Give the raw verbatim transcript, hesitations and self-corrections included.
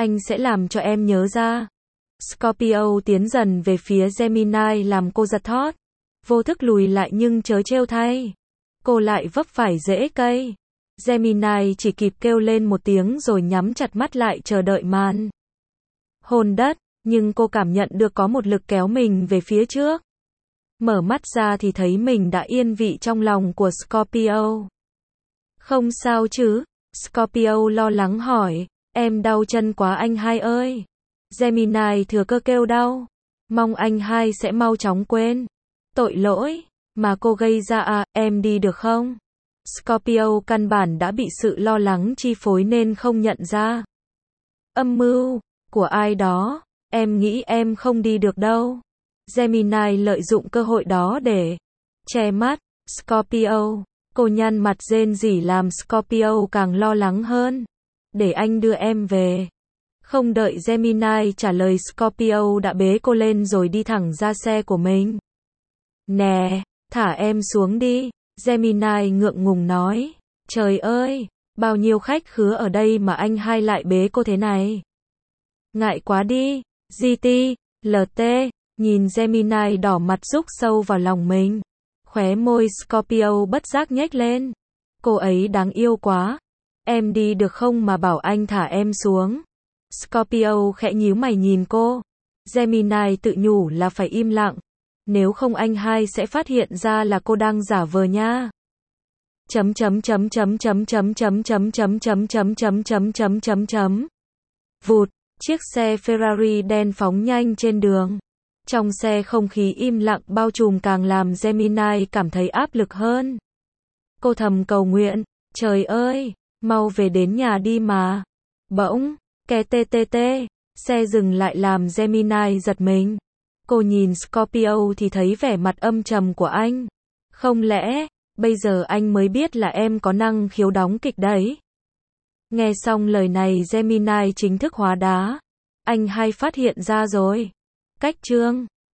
Anh sẽ làm cho em nhớ ra. Scorpio tiến dần về phía Gemini làm cô giật thót. Vô thức lùi lại nhưng trớ trêu thay. Cô lại vấp phải rễ cây. Gemini chỉ kịp kêu lên một tiếng rồi nhắm chặt mắt lại chờ đợi màn hôn đất, nhưng cô cảm nhận được có một lực kéo mình về phía trước. Mở mắt ra thì thấy mình đã yên vị trong lòng của Scorpio. Không sao chứ? Scorpio lo lắng hỏi. Em đau chân quá anh hai ơi. Gemini thừa cơ kêu đau. Mong anh hai sẽ mau chóng quên tội lỗi mà cô gây ra à, em đi được không? Scorpio căn bản đã bị sự lo lắng chi phối nên không nhận ra âm mưu của ai đó. Em nghĩ em không đi được đâu. Gemini lợi dụng cơ hội đó để che mắt Scorpio. Cô nhăn mặt rên rỉ làm Scorpio càng lo lắng hơn. Để anh đưa em về. Không đợi Gemini trả lời, Scorpio đã bế cô lên rồi đi thẳng ra xe của mình. Nè, thả em xuống đi. Gemini ngượng ngùng nói. Trời ơi, bao nhiêu khách khứa ở đây mà anh hai lại bế cô thế này. Ngại quá đi. giê tê, lờ tê, nhìn Gemini đỏ mặt rúc sâu vào lòng mình. Khóe môi Scorpio bất giác nhếch lên. Cô ấy đáng yêu quá. Em đi được không mà bảo anh thả em xuống. Scorpio khẽ nhíu mày nhìn cô. Gemini tự nhủ là phải im lặng. Nếu không anh hai sẽ phát hiện ra là cô đang giả vờ nha. Chấm chấm chấm chấm chấm chấm chấm chấm chấm chấm chấm chấm chấm chấm chấm chấm. Vụt, chiếc xe Ferrari đen phóng nhanh trên đường. Trong xe không khí im lặng bao trùm càng làm Gemini cảm thấy áp lực hơn. Cô thầm cầu nguyện, trời ơi, mau về đến nhà đi mà. Bỗng, ke tê tê tê, xe dừng lại làm Gemini giật mình. Cô nhìn Scorpio thì thấy vẻ mặt âm trầm của anh. Không lẽ, bây giờ anh mới biết là em có năng khiếu đóng kịch đấy? Nghe xong lời này Gemini chính thức hóa đá. Anh hay phát hiện ra rồi. Cách chương